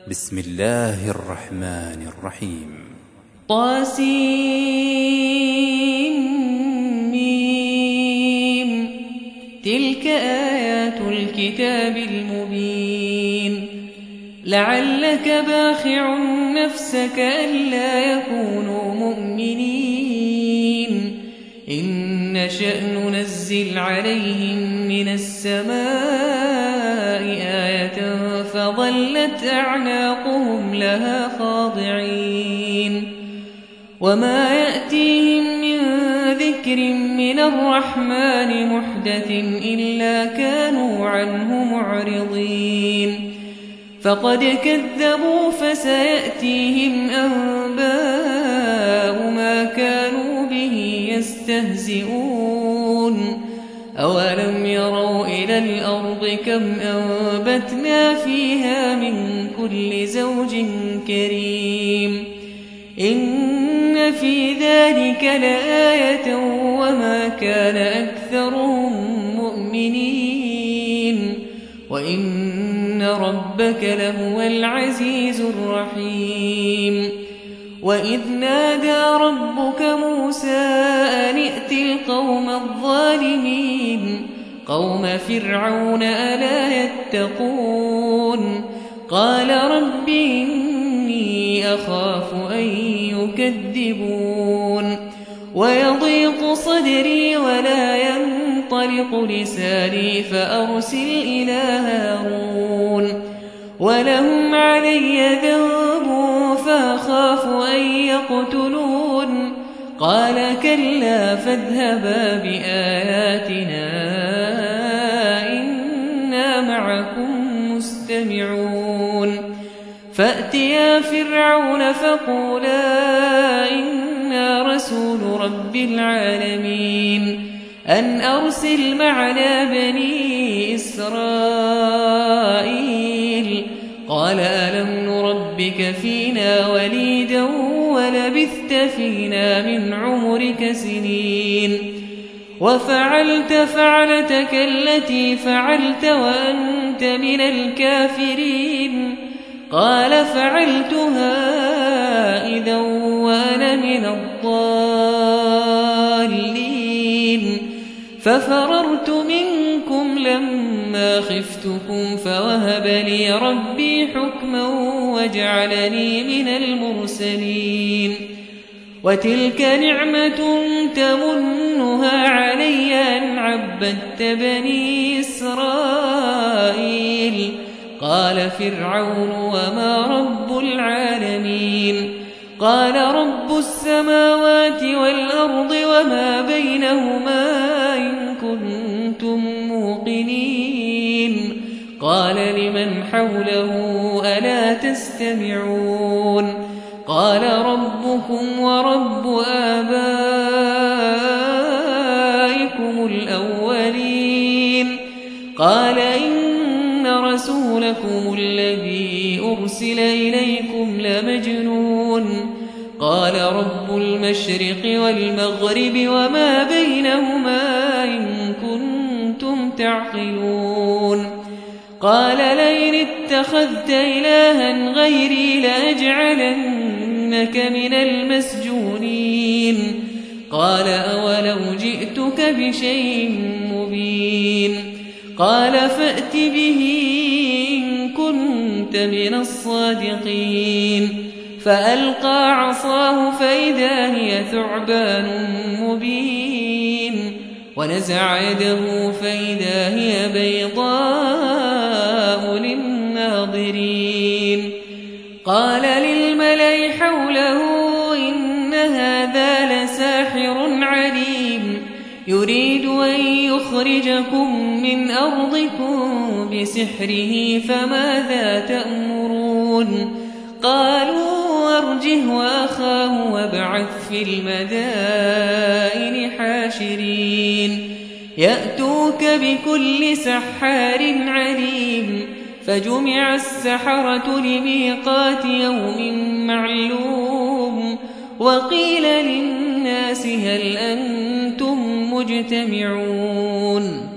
بسم الله الرحمن الرحيم. طاسيم. تلك آيات الكتاب المبين. لعلك باخع نفسك ألا يكونوا مؤمنين إن نشأ ننزل عليهم من السماء آية فظلت أعناقهم لها خاضعين وما يأتيهم من ذكر من الرحمن محدث إلا كانوا عنه معرضين فقد كذبوا فسيأتيهم أنباء ما كانوا به يستهزئون أولم يروا إلى الأرض كم أنبتنا فيها من كل زوج كريم إن في ذلك لآية وما كان أكثرهم مؤمنين وإن ربك لهو العزيز الرحيم وإذ نادى ربك موسى أن ائت القوم الظالمين قوم فرعون ألا يتقون قال رب إني أخاف أن يكذبون ويضيق صدري ولا ينطلق لساني فأرسل إلى هارون ولهم علي ذنب فأخاف أن يقتلون قال كلا فاذهبا بآياتنا إنا معكم مستمعون فأتيا فرعون فقولا إنا رسول رب العالمين أن أرسل معنا بني إسرائيل قال ألم نربك فينا وليدا ولبثت فينا من عمرك سنين وفعلت فعلتك التي فعلت وأنت من الكافرين قال فعلتها إذا وأنا من الضالين ففررت منكم لما خفتكم فوهب لي ربي حكما وجعلني من المرسلين وتلك نعمة تمنها علي أن عبدت بني إسرائيل قال فرعون وما رب العالمين قال رب السماوات والأرض وما بينهما إن كنتم موقنين قال لمن حوله ألا تستمعون قال ربكم ورب آبائكم الأولين قال إن رسولكم الذي أرسل إليكم لمجنون قال رب المشرق والمغرب وما بينهما إن كنتم تعقلون قال لئن اتخذت إلها غيري لأجعلنك من المسجونين قال أولو جئتك بشيء مبين قال فأت به إن كنت من الصادقين فألقى عصاه فإذا هي ثعبان مبين ونزع يده فإذا هي بيضاء للناظرين قال للملأ حوله إن هذا لساحر عليم يريد أن يخرجكم من أرضكم بسحره فماذا تأمرون قالوا أرجه وأخاه وابعث في المدائن حاشرين يأتوك بكل سحار عليم فجمع السحرة لميقات يوم معلوم وقيل للناس هل أنتم مجتمعون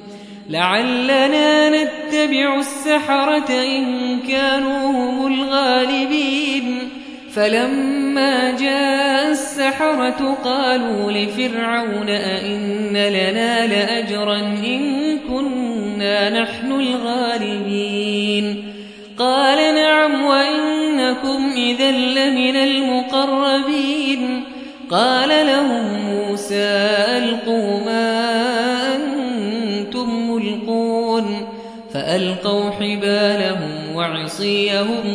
لعلنا نتبع السحرة إن كانوا هم الغالبين فلما جاء السحرة قالوا لفرعون أئن لنا لأجرا إن كنا نحن الغالبين قال نعم وإنكم إذا لمن المقربين قال لهم موسى ألقوا ما أنتم ملقون فألقوا حبالهم وعصيهم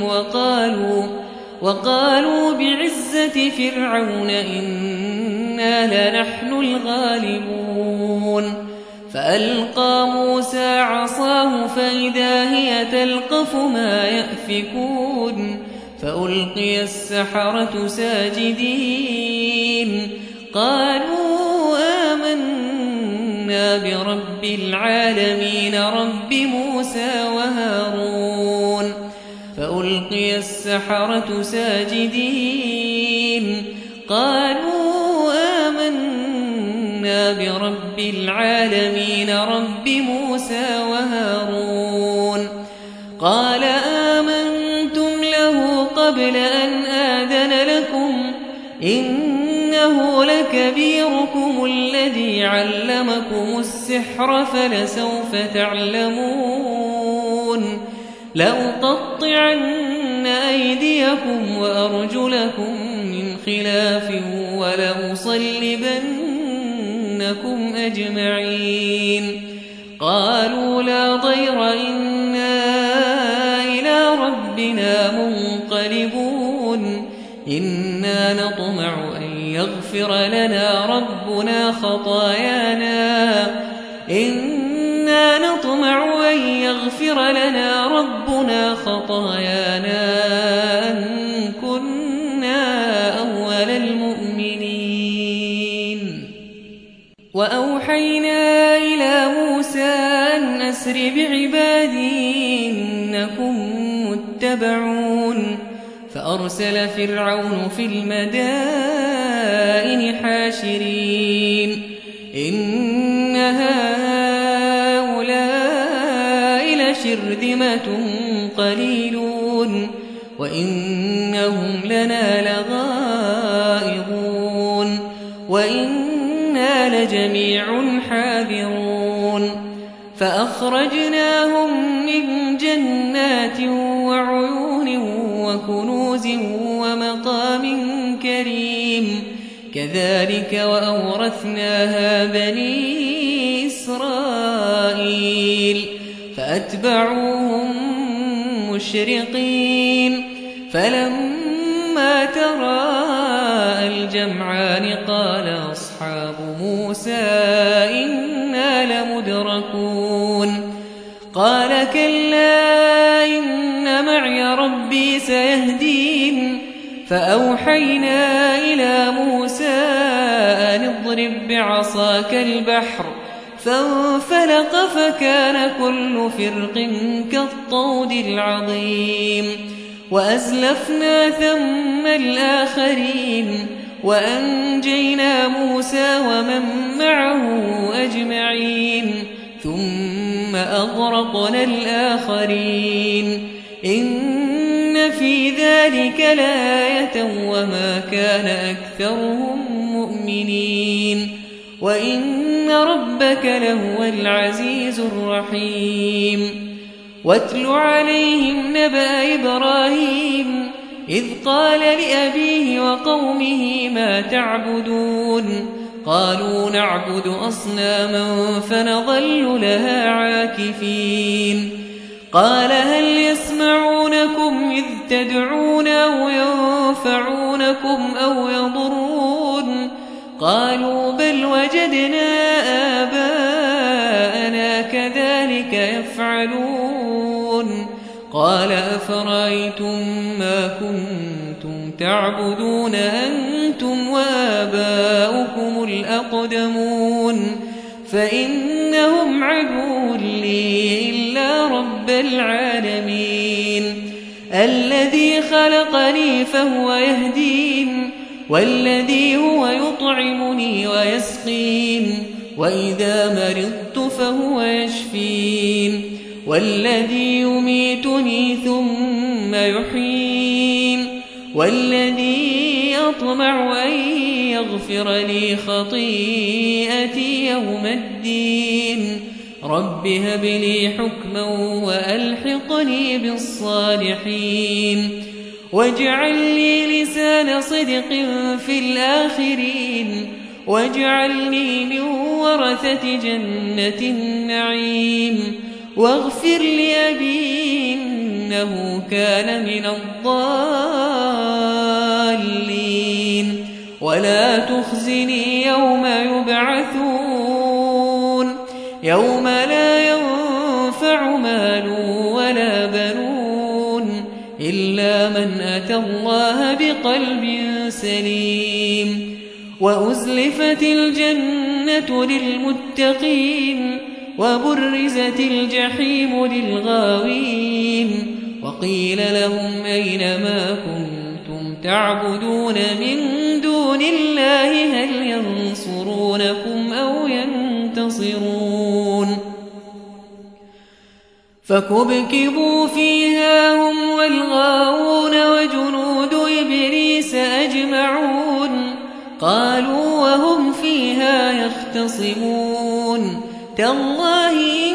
وقالوا بعزة فرعون إنا لنحن الغالبون فألقى موسى عصاه فإذا هي تلقف ما يأفكون فألقي السحرة ساجدين قالوا آمنا برب العالمين رب موسى وهارون فألقي السحرة ساجدين قالوا آمنا برب العالمين رب موسى وهارون قال آمنتم له قبل أن آذن لكم إنه لكبيركم الذي علمكم السحر فلسوف تعلمون لأقطعن أيديكم وأرجلكم من خلاف ولأصلبنكم أجمعين قالوا لا ضير إنا إلى ربنا منقلبون إنا نطمع أن يغفر لنا ربنا خطايانا أن كنا أول المؤمنين وأوحينا إلى موسى أن أسر بعبادي إنكم متبعون فأرسل فرعون في المدائن حاشرين إن هؤلاء لشرذمة قليلون وإنهم لنا لغائظون وإنا لجميع حاذرون فأخرجناهم من جنات وعيون وكنوز ومقام كريم كذلك وأورثناها بني إسرائيل فأتبعوهم مشرقين فلما تراءى الجمعان قال أصحاب موسى إنا لمدركون قال كلا إن معي ربي سيهدين فأوحينا إلى موسى أن اضرب بعصاك البحر فانفلق فكان كل فرق كالطود العظيم وأزلفنا ثم الآخرين وأنجينا موسى ومن معه أجمعين ثم أغرقنا الآخرين إن في ذلك لآية وما كان أكثرهم مؤمنين وإن ربك لهو العزيز الرحيم واتل عليهم نبأ إبراهيم إذ قال لأبيه وقومه ما تعبدون قالوا نعبد أصناما فنظل لها عاكفين قال هل يسمعونكم إذ تدعون أو ينفعونكم أو يضرون قالوا بل وجدنا آباءنا كذلك يفعلون قال أفرأيتم ما كنتم تعبدون أنتم وآباؤكم الأقدمون فإنهم عدو لي إلا رب العالمين الذي خلقني فهو يهدين والذي هو يطعمني ويسقين وإذا مرضت فهو يشفين والذي يميتني ثم يحيين والذي يطمع أن يغفر لي خطيئتي يوم الدين رب هب لي حكما وألحقني بالصالحين واجعل لي لسان صدق في الآخرين واجعلني من ورثة جنة النعيم واغفر لأبي إنه كان من الضالين ولا تخزني يوم يبعثون يوم لا ينفع مال ولا بنون إلا من أتى الله بقلب سليم وأزلفت الجنة للمتقين وبرزت الجحيم للغاوين وقيل لهم أين ما كنتم تعبدون من دون الله هل ينصرونكم أو ينتصرون فكبكبوا فيها هم والغاوون وجنود إبليس أجمعون قالوا وهم فيها يختصمون تالله إن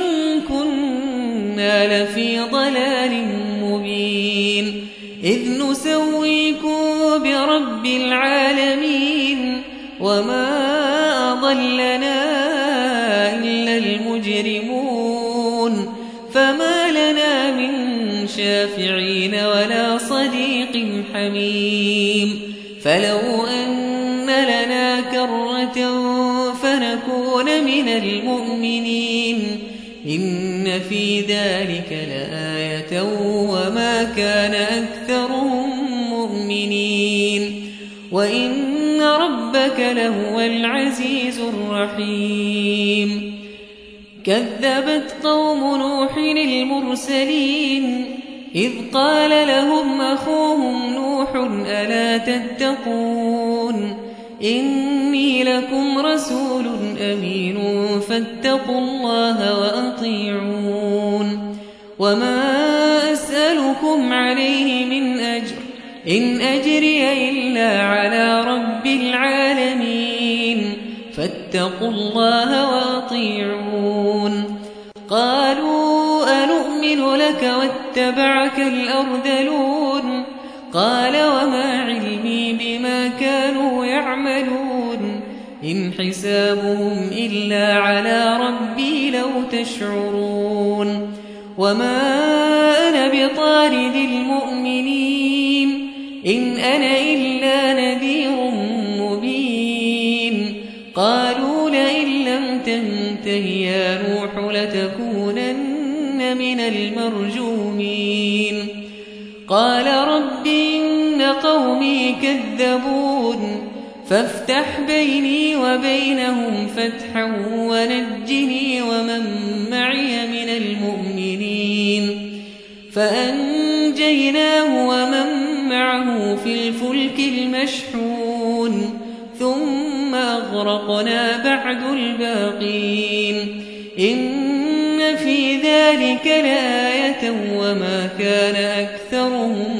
كنا لفي ضلال مبين إذ نسويكم برب العالمين وما أضلنا إلا المجرمون فما لنا من شافعين ولا صديق حميم فلو أن لنا كرة فنكون من المؤمنين إن في ذلك لآية وما كان أكثرهم مؤمنين وإن ربك لهو العزيز الرحيم كذبت قوم نوح المرسلين إذ قال لهم أخوهم نوح ألا تتقون إني لكم رسول أمين فاتقوا الله وأطيعون وما أسألكم عليه من أجر إن أجري إلا على رب العالمين فاتقوا الله وأطيعون قالوا أنؤمن لك واتبعك الأرذلون قال وما علمي بما كانوا يعملون إن حسابهم إلا على ربي لو تشعرون وما أنا بطارد المؤمنين إن أنا إلا نذير مبين قالوا لئن لم تنته يا نوح لتكونن من المرجومين قال رب إن قومي كذبون فافتح بيني وبينهم فتحا ونجني ومن معي من المؤمنين فأنجيناه ومن معه في الفلك المشحون ثم أغرقنا بعد الباقين إن في ذلك لآية وما كان أكثرهم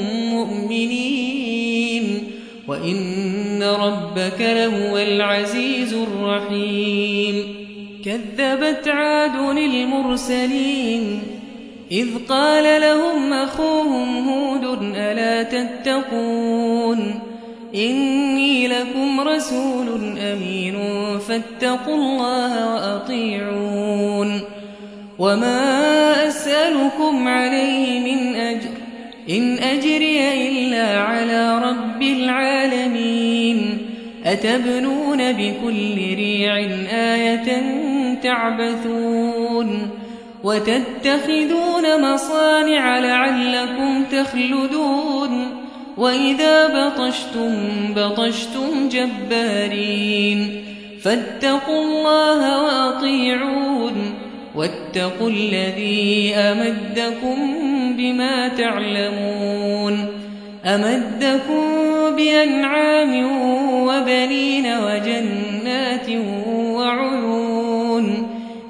مؤمنين وإن ربك لهو العزيز الرحيم كذبت عاد المرسلين إذ قال لهم أخوهم هود ألا تتقون إني لكم رسول أمين فاتقوا الله وأطيعون وما أسألكم عليه من أجر إن أجري إلا على رب العالمين أتبنون بكل ريع آية تعبثون وتتخذون مصانع لعلكم تخلدون وإذا بطشتم جبارين فاتقوا الله وأطيعون واتقوا الذي أمدكم بما تعلمون أمدكم بأنعام وبنين وجنات وعيون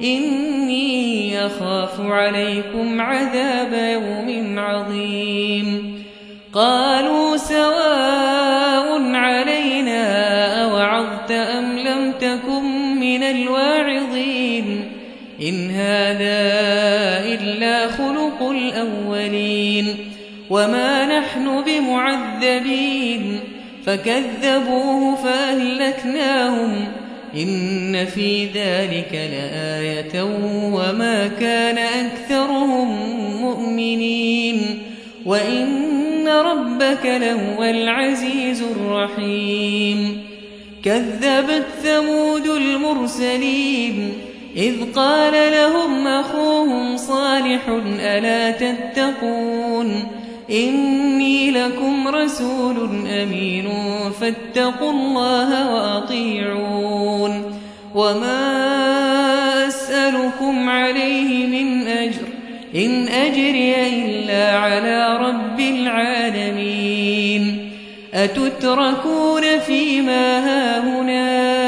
إني أخاف عليكم عذاب يوم عظيم قالوا سواء علينا أوعظت أم لم تكن من الواعظين إن هذا إلا خلق الأولين وما نحن بمعذبين فكذبوه فأهلكناهم إن في ذلك لآية وما كان أكثرهم مؤمنين وإن ربك لهو العزيز الرحيم كذبت ثمود المرسلين إذ قال لهم أخوهم صالح ألا تتقون إني لكم رسول أمين فاتقوا الله وأطيعون وما أسألكم عليه من أجر إن أجري إلا على رب العالمين أتتركون فيما هاهنا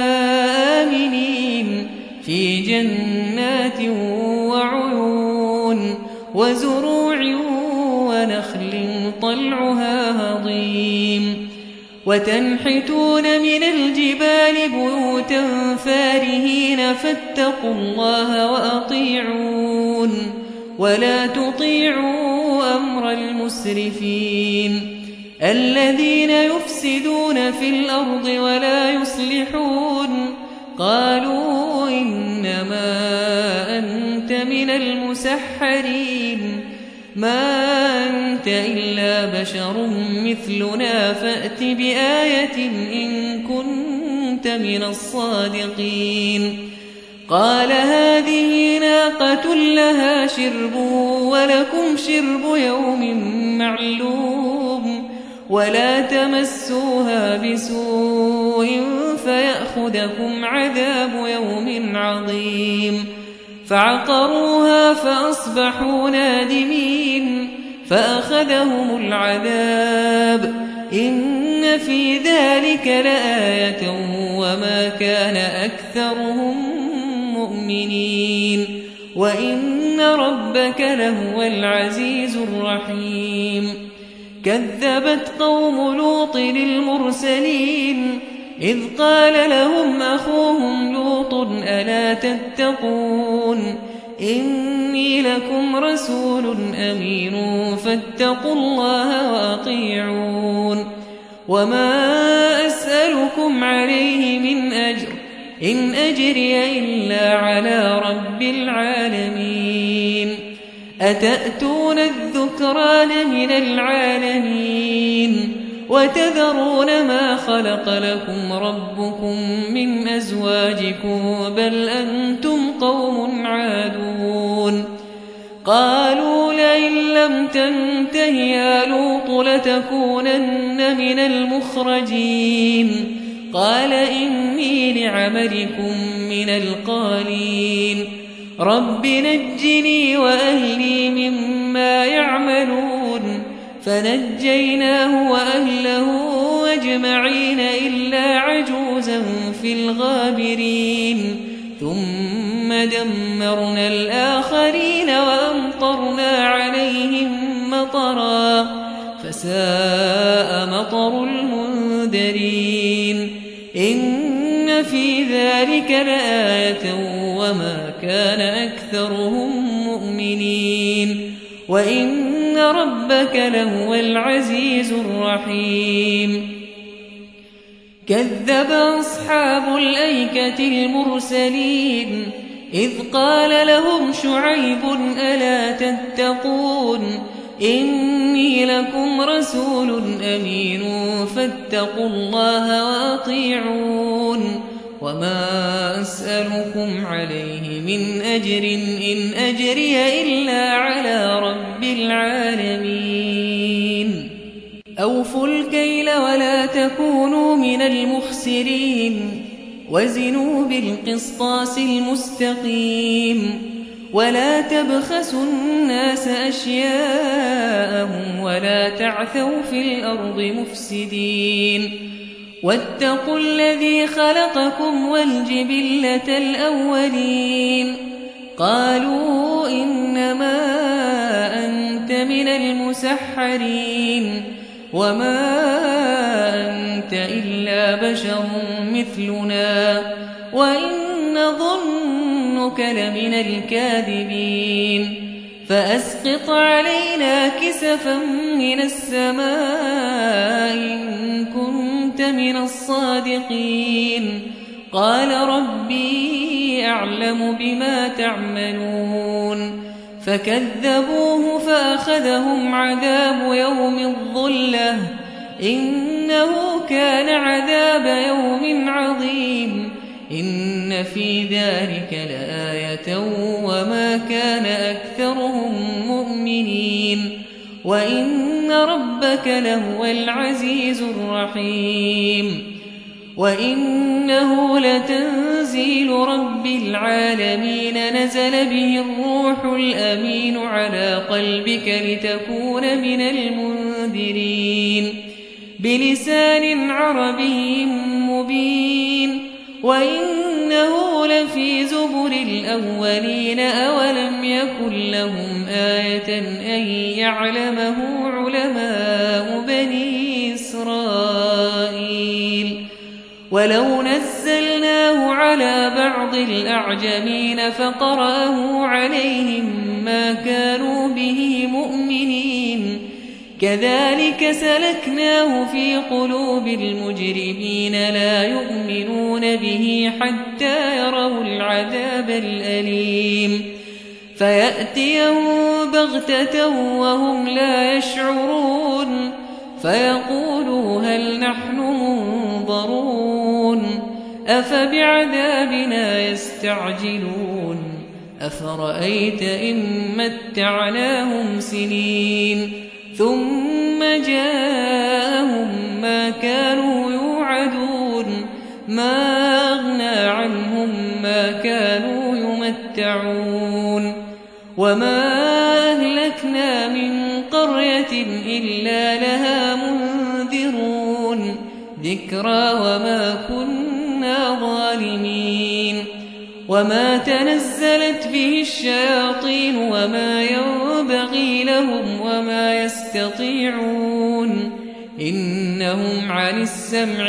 آمنين في جنات وعيون وزروع ونخل طلعها هضيم وتنحتون من الجبال بيوتا فارهين فاتقوا الله وأطيعون ولا تطيعوا أمر المسرفين الذين يفسدون في الأرض ولا يصلحون قالوا إنما أنت من المسحرين ما أنت إلا بشر مثلنا فأت بآية إن كنت من الصادقين قال هذه ناقة لها شرب ولكم شرب يوم معلوم ولا تمسوها بسوء فيأخذكم عذاب يوم عظيم فعقروها فأصبحوا نادمين فأخذهم العذاب إن في ذلك لآية وما كان أكثرهم مؤمنين وإن ربك لهو العزيز الرحيم كذبت قوم لوط المرسلين إذ قال لهم أخوهم لوط ألا تتقون إني لكم رسول أمين فاتقوا الله وأطيعون وما أسألكم عليه من أجر إن أجري إلا على رب العالمين أتأتون الذكران من العالمين وتذرون ما خلق لكم ربكم من أزواجكم بل أنتم قوم عادون قالوا لئن لم تنته يا لوط لتكونن من المخرجين قال إني لعملكم من القالين رب نجني وأهلي مما يعملون فنجيناه وأهله أجمعين إلا عجوزا في الغابرين ثم دمرنا الآخرين وأمطرنا عليهم مطرا فساء مطر المنذرين إن في ذلك لآية وما كان أكثرهم مؤمنين وإن ربك لهو العزيز الرحيم كذب أصحاب الأيكة المرسلين إذ قال لهم شعيب ألا تتقون إني لكم رسول أمين فاتقوا الله وأطيعون وما أسألكم عليه من أجر إن أجري إلا على رب العالمين أوفوا الكيل ولا تكونوا من المخسرين وزنوا بالقسطاس المستقيم ولا تبخسوا الناس أشياءهم ولا تعثوا في الأرض مفسدين واتقوا الذي خلقكم والجبلة الأولين قالوا إنما أنت من المسحرين وما أنت إلا بشر مثلنا وإن ظنك لمن الكاذبين فأسقط علينا كسفا من السماء إن كنت من الصادقين قال ربي أعلم بما تعملون فكذبوه فأخذهم عذاب يوم الظلة إنه كان عذاب يوم عظيم إن في ذلك لآية وما كان أكثرهم مؤمنين وإن ربك لهو العزيز الرحيم وإنه لتنزيل رب العالمين نزل به الروح الأمين على قلبك لتكون من المنذرين بلسان عربي مبين وإنه لفي زبر الأولين أولم يكن لهم آية أن يعلمه علماء بني إسرائيل ولو نزلناه على بعض الأعجمين فقرأه عليهم ما كانوا به مؤمنين كذلك سلكناه في قلوب المجرمين لا يؤمنون به حتى يروا العذاب الأليم فيأتيهم بغتة وهم لا يشعرون فيقولوا هل نحن منظرون أفبعذابنا يستعجلون أفرأيت إن متعناهم سنين ثم جاءهم ما كانوا يوعدون ما أغنى عنهم ما كانوا يمتعون وما أهلكنا من قرية إلا لها منذرون ذكرى وما كنا ظالمين وما تنزلت به الشياطين وما ينبغي لهم وما يستطيعون إنهم عن السمع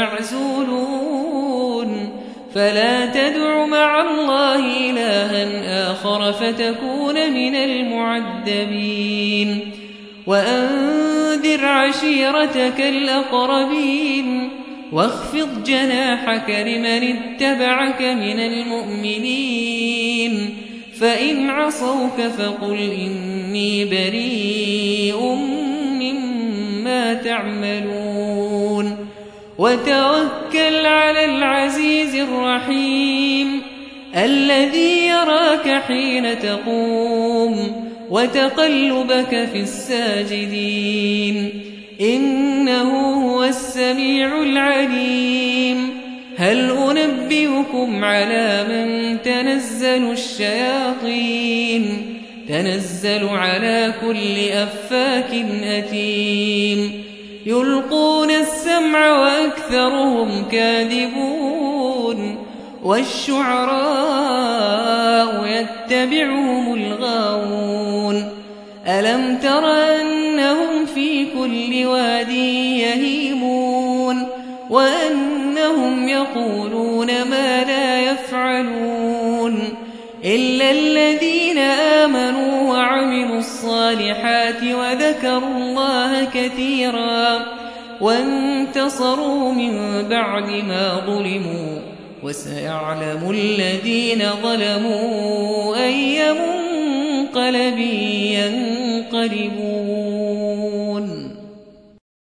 لمعزولون فلا تدع مع الله إلها آخر فتكون من المعذبين وأنذر عشيرتك الأقربين واخفض جناحك لمن اتبعك من المؤمنين فإن عصوك فقل إني بريء مما تعملون وتوكل على العزيز الرحيم الذي يراك حين تقوم وتقلبك في الساجدين إنه هو السميع العليم هل أنبئكم على من تنزل الشياطين تنزل على كل أفاك أثيم يلقون السمع وأكثرهم كاذبون والشعراء يتبعهم الغاوون ألم تر أنهم في كل واد يهيمون وأنهم يقولون ما لا يفعلون إلا الذين آمنوا وعملوا الصالحات وذكروا الله كثيرا وانتصروا من بعد ما ظلموا وسيعلم الذين ظلموا أي منقلب ينقلبون